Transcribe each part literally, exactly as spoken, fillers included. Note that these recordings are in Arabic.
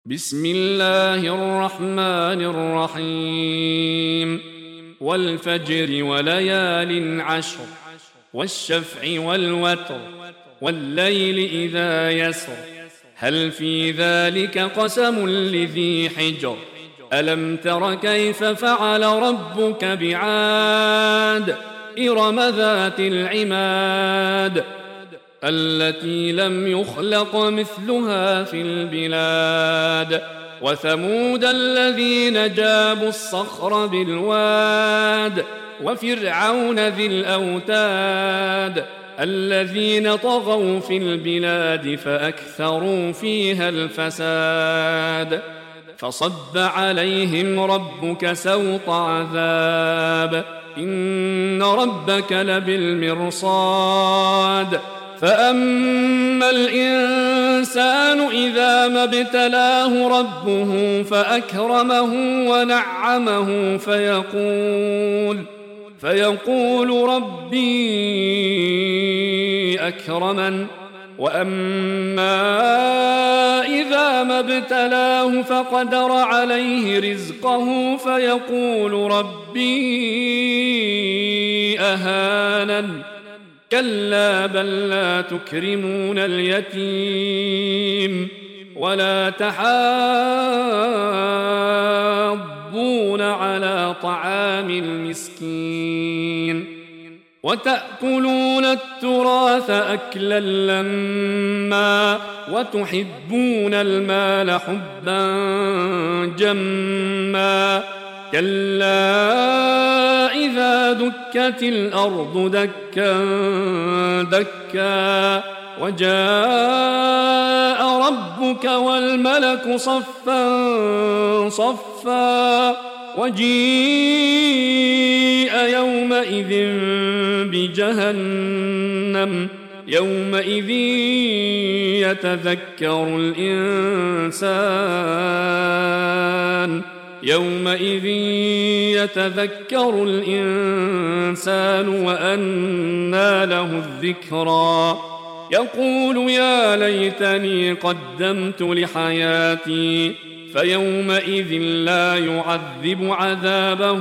بسم الله الرحمن الرحيم والفجر وليال عشر والشفع والوتر والليل إذا يسر هل في ذلك قسم لذي حجر ألم تر كيف فعل ربك بعاد إرم ذات العماد التي لم يخلق مثلها في البلاد وثمود الذين جابوا الصخر بالواد وفرعون ذي الأوتاد الذين طغوا في البلاد فأكثروا فيها الفساد فصب عليهم ربك سوط عذاب إن ربك لبالمرصاد فأما الإنسان إذا ما ابتلاه ربه فأكرمه ونعمه فيقول فيقول ربي أكرمن وأما إذا ما ابتلاه فقدر عليه رزقه فيقول ربي أهانن كلا بل لا تكرمون اليتيم ولا تحاضون على طعام المسكين وتأكلون التراث أكلا لما وتحبون المال حبا جما كلا إذا دكت الأرض دكا دكا وجاء ربك والملك صفا صفا وجيء يومئذ بجهنم يومئذ يتذكر الإنسان يومئذ يتذكر الإنسان وأنى له الذكرى يقول يا ليتني قدمت لحياتي فيومئذ لا يعذب عذابه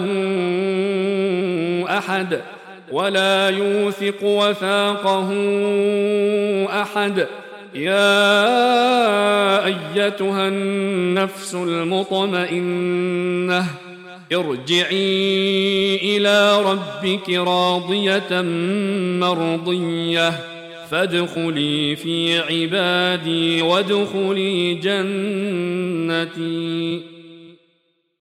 أحد ولا يوثق وثاقه أحد يا أيتها النفس المطمئنة ارجعي إلى ربك راضية مرضية فادخلي في عبادي وادخلي جنتي.